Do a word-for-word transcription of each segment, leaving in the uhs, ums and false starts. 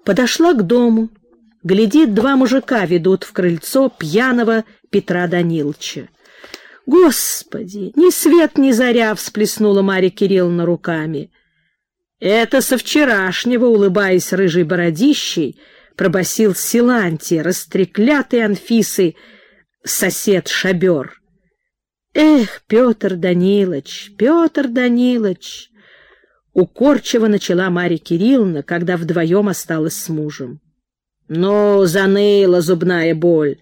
Подошла к дому. Глядит, два мужика ведут в крыльцо пьяного Петра Даниловича. «Господи, ни свет ни заря!» — всплеснула Марья Кирилловна руками. «Это со вчерашнего», — улыбаясь рыжей бородищей, пробасил Силантий, растреклятый Анфисы сосед-шабер. «Эх, Петр Данилович, Петр Данилович!» Укорчиво начала Марья Кирилловна, когда вдвоем осталась с мужем. «Ну, заныла зубная боль.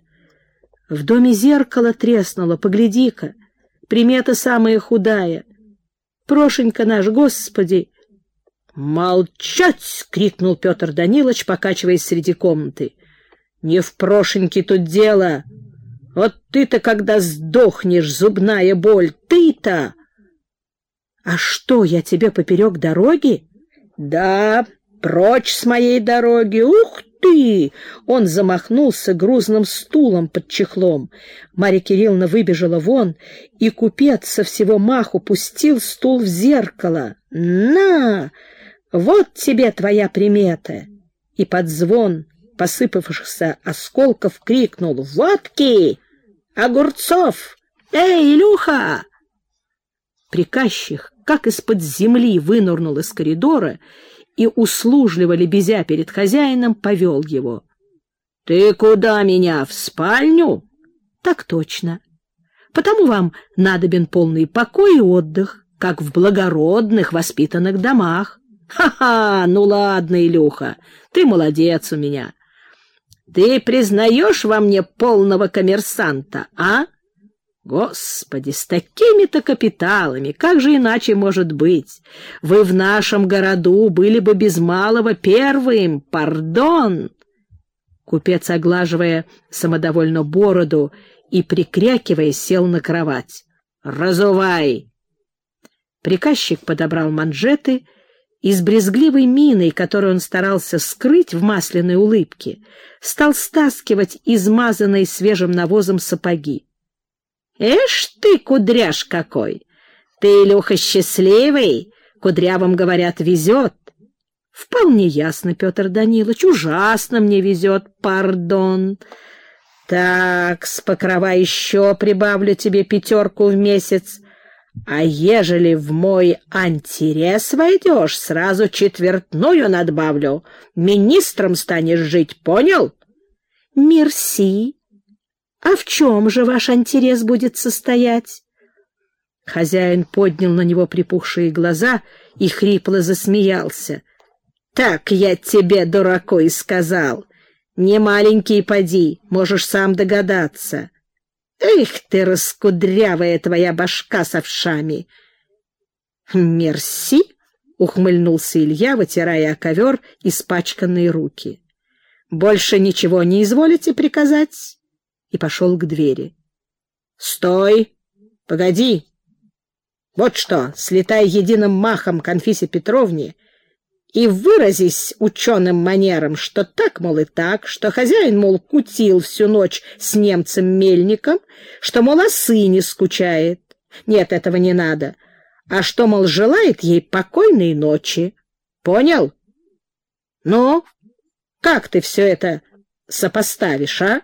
В доме зеркало треснуло, погляди-ка, примета самая худая. Прошенька наш, Господи!» «Молчать!» — крикнул Петр Данилович, покачиваясь среди комнаты. «Не в Прошеньке тут дело. Вот ты-то когда сдохнешь, зубная боль, ты-то!» «А что, я тебе поперек дороги?» «Да, прочь с моей дороги! Ух ты!» Он замахнулся грузным стулом под чехлом. Марья Кирилловна выбежала вон, и купец со всего маху пустил стул в зеркало. «На! Вот тебе твоя примета!» И под звон посыпавшихся осколков крикнул: «Водки! Огурцов! Эй, Илюха!» Приказчик, как из-под земли, вынырнул из коридора и, услужливо лебезя перед хозяином, повел его. — Ты куда меня, в спальню? — Так точно. Потому вам надобен полный покой и отдых, как в благородных воспитанных домах. Ха-ха, ну ладно, Илюха, ты молодец у меня. Ты признаешь во мне полного коммерсанта, а? Господи, с такими-то капиталами, как же иначе может быть? Вы в нашем городу были бы без малого первым, пардон!» Купец, оглаживая самодовольно бороду и прикрякивая, сел на кровать. «Разувай!» Приказчик подобрал манжеты и с брезгливой миной, которую он старался скрыть в масляной улыбке, стал стаскивать измазанные свежим навозом сапоги. «Эш ты, кудряш какой! Ты, Илюха, счастливый! Кудрявым, говорят, везет!» «Вполне ясно, Петр Данилович, ужасно мне везет, пардон!» «Так, с покрова еще прибавлю тебе пятерку в месяц, а ежели в мой антирез войдешь, сразу четвертную надбавлю. Министром станешь жить, понял?» «Мерси! А в чем же ваш интерес будет состоять?» Хозяин поднял на него припухшие глаза и хрипло засмеялся. «Так я тебе, дураку, и сказал. Не маленький поди, можешь сам догадаться. Эх ты, раскудрявая твоя башка с овшами!» «Мерси!» — ухмыльнулся Илья, вытирая о ковер испачканные руки. «Больше ничего не изволите приказать?» И пошел к двери. «Стой! Погоди! Вот что, слетай единым махом к Анфисе Петровне и выразись ученым манером, что так, мол, и так, что хозяин, мол, кутил всю ночь с немцем-мельником, что, мол, о сыне скучает. Нет, этого не надо. А что, мол, желает ей покойной ночи. Понял? Ну, как ты все это сопоставишь, а?»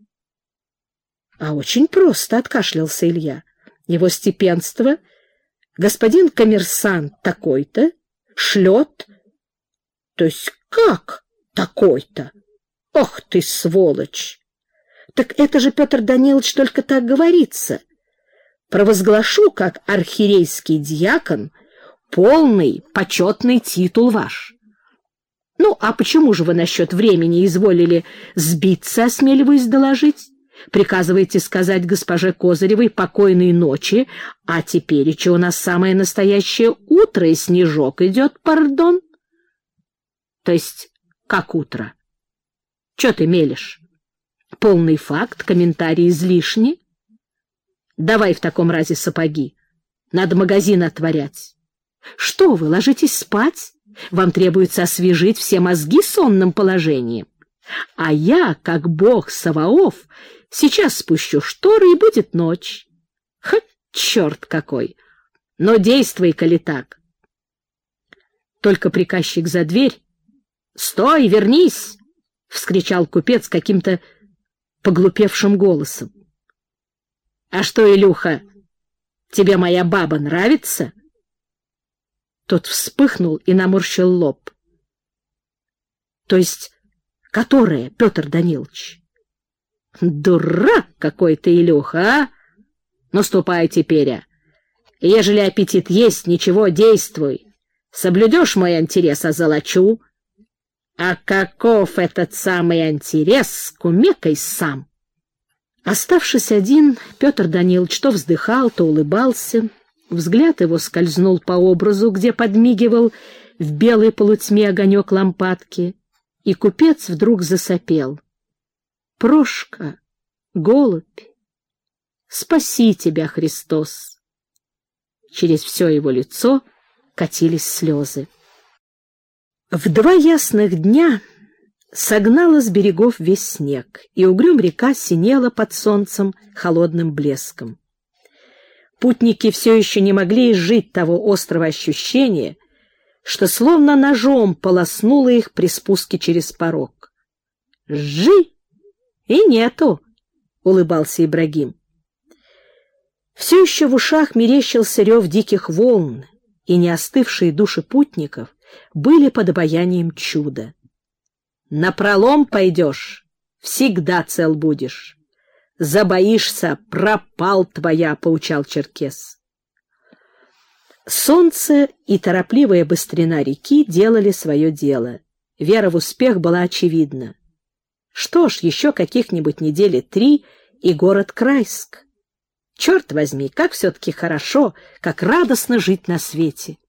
«А очень просто», — откашлялся Илья. «Его степенство, господин коммерсант такой-то, шлет...» «То есть как такой-то? Ох ты, сволочь!» «Так это же, Петр Данилович, только так говорится. Провозглашу, как архиерейский дьякон, полный почетный титул ваш». «Ну, а почему же вы насчет времени изволили сбиться, осмеливаюсь доложить? Приказываете сказать госпоже Козыревой покойной ночи, а тепереча у нас самое настоящее утро, и снежок идет, пардон». «То есть как утро? Чё ты мелешь? Полный факт, комментарий излишни? Давай в таком разе сапоги. Надо магазин отворять. Что вы, ложитесь спать? Вам требуется освежить все мозги сонным положением. А я, как бог Саваоф, сейчас спущу шторы, и будет ночь. Хоть черт какой! Но действуй, коли так». Только приказчик за дверь, Стой, вернись! — вскричал купец каким-то поглупевшим голосом. — А что, Илюха, тебе моя баба нравится? Тот вспыхнул и наморщил лоб. — То есть которая, Петр Данилович? — Дурак какой ты, Илюха, а! Ну, ступай теперь, а! Ежели аппетит есть, ничего, действуй. Соблюдешь мой интерес, озолочу. А каков этот самый интерес, кумекай сам. Оставшись один, Петр Данилович то вздыхал, то улыбался. Взгляд его скользнул по образу, где подмигивал в белой полутьме огонек лампадки, и купец вдруг засопел. «Прошка, голубь, спаси тебя, Христос!» Через все его лицо катились слезы. В два ясных дня согнала с берегов весь снег, и угрюм река синела под солнцем холодным блеском. Путники все еще не могли изжить того острого ощущения, что словно ножом полоснуло их при спуске через порог. «Жи! И нету!» — улыбался Ибрагим. Все еще в ушах мерещился рев диких волн, и неостывшие души путников были под обаянием чуда. «Напролом пойдешь, всегда цел будешь. Забоишься, пропал твоя», — поучал черкес. Солнце и торопливая быстрина реки делали свое дело. Вера в успех была очевидна. Что ж, еще каких-нибудь недели три, и город Крайск. Черт возьми, как все-таки хорошо, как радостно жить на свете.